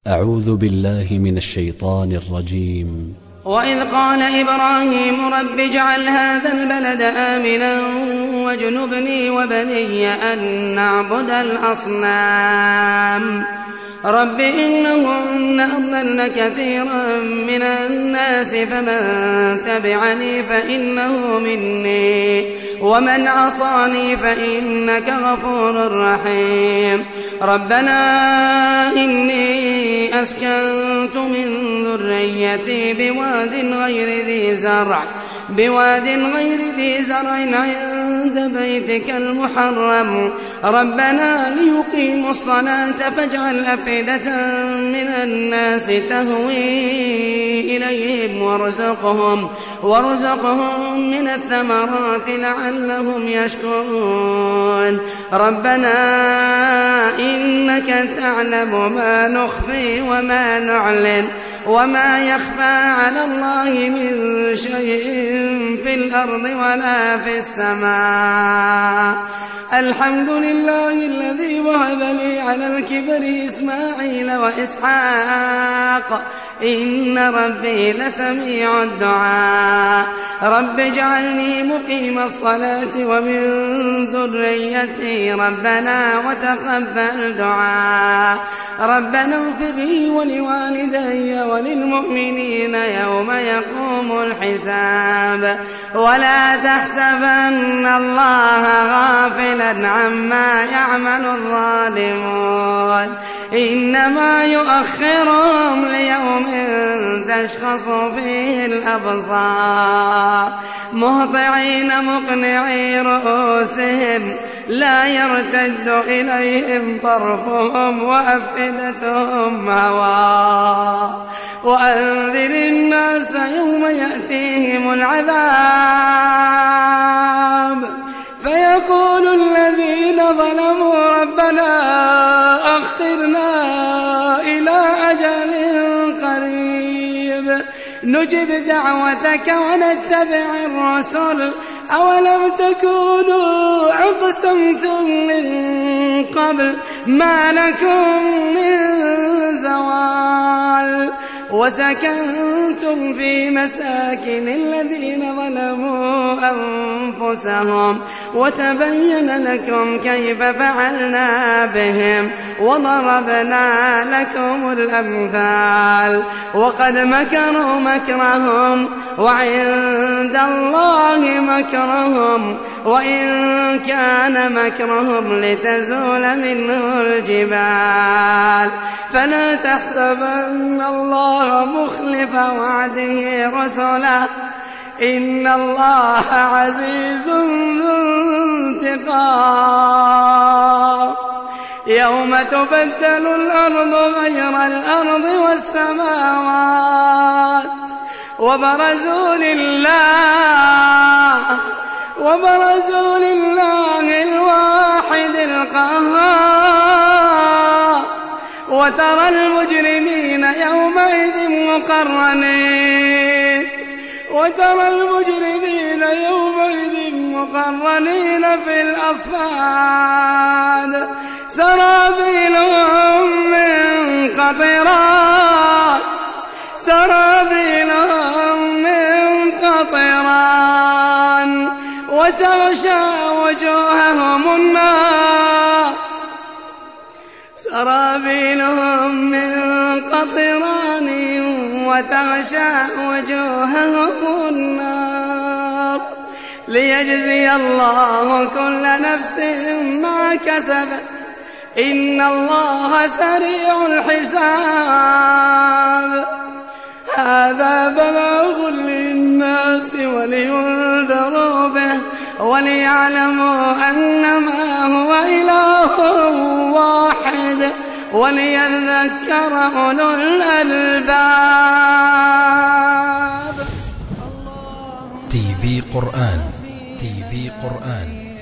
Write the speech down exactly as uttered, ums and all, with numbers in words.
أعوذ بالله من الشيطان الرجيم. وإذ قال إبراهيم رب اجعل هذا البلد آمنا واجنبني وبني أن نعبد الأصنام رب إنهن أضللن كثيرا من الناس فمن تبعني فإنه مني ومن عصاني فإنك غفور رحيم ربنا إني أسكنت من ذريتي بواد غير ذي زرع بواد غير ذي زرع عند بيتك المحرم ربنا ليقيموا الصلاة فاجعل أفئدة من الناس تهوي إليهم وارزقهم وارزقهم من الثمرات لعلهم يشكرون ربنا إنك تعلم ما نخفي وما نعلن وما يخفى على الله من شيء في الأرض ولا في السماء الحمد لله الذي وهب لي على الكبر إسماعيل وإسحاق إن ربي لسميع الدعاء رب اجعلني مقيم الصلاة ومن ذريتي ربنا وتقبل دعاء ربنا اغفر لي ولوالدي وللمؤمنين يوم يقوم الحساب ولا تحسبن الله غافلا عما يعمل الظالمون إنما يؤخرهم ليوم تشخص فيه الأبصار مهطعين مقنعي رؤوسهم لا يرتد إليهم طرفهم وأفئدتهم هواء وأنذر الناس يوم يأتيهم العذاب فيقول الذين ظلموا ربنا أخرنا إلى أجل قريب نجب دعوتك ونتبع الرسل أولم تكونوا أقسمتم من قبل ما لكم من زوال وسكنتم في مساكن الذين ظلموا أنفسهم وتبين لكم كيف فعلنا بهم وضربنا لكم الأمثال وقد مكروا مكرهم وعند الله مكرهم وإن كان مكرهم لتزول منه الجبال فلا تحسبن الله مخلف وعده رسله إن الله عزيز ذو انتقام يوم تبدل الأرض غير الأرض والسماوات وبرزوا لله وبرزوا لله الواحد القهار وترى المجرمين يومئذ مقرنين وترى المجرمين يومئذ مقرنين في الأصفاد سرابيلهم من قطران سرابيلهم من قطران وتغشى وجوههم النار سرابيلهم من قطران وتغشى وجوههم النار ليجزي الله كل نفس ما كسبت إن الله سريع الحساب هذا بلاغ للناس ولينذروا به وليعلموا أنما هو إله واحد وليذكر أولو الألباب. تي في قرآن تي في قرآن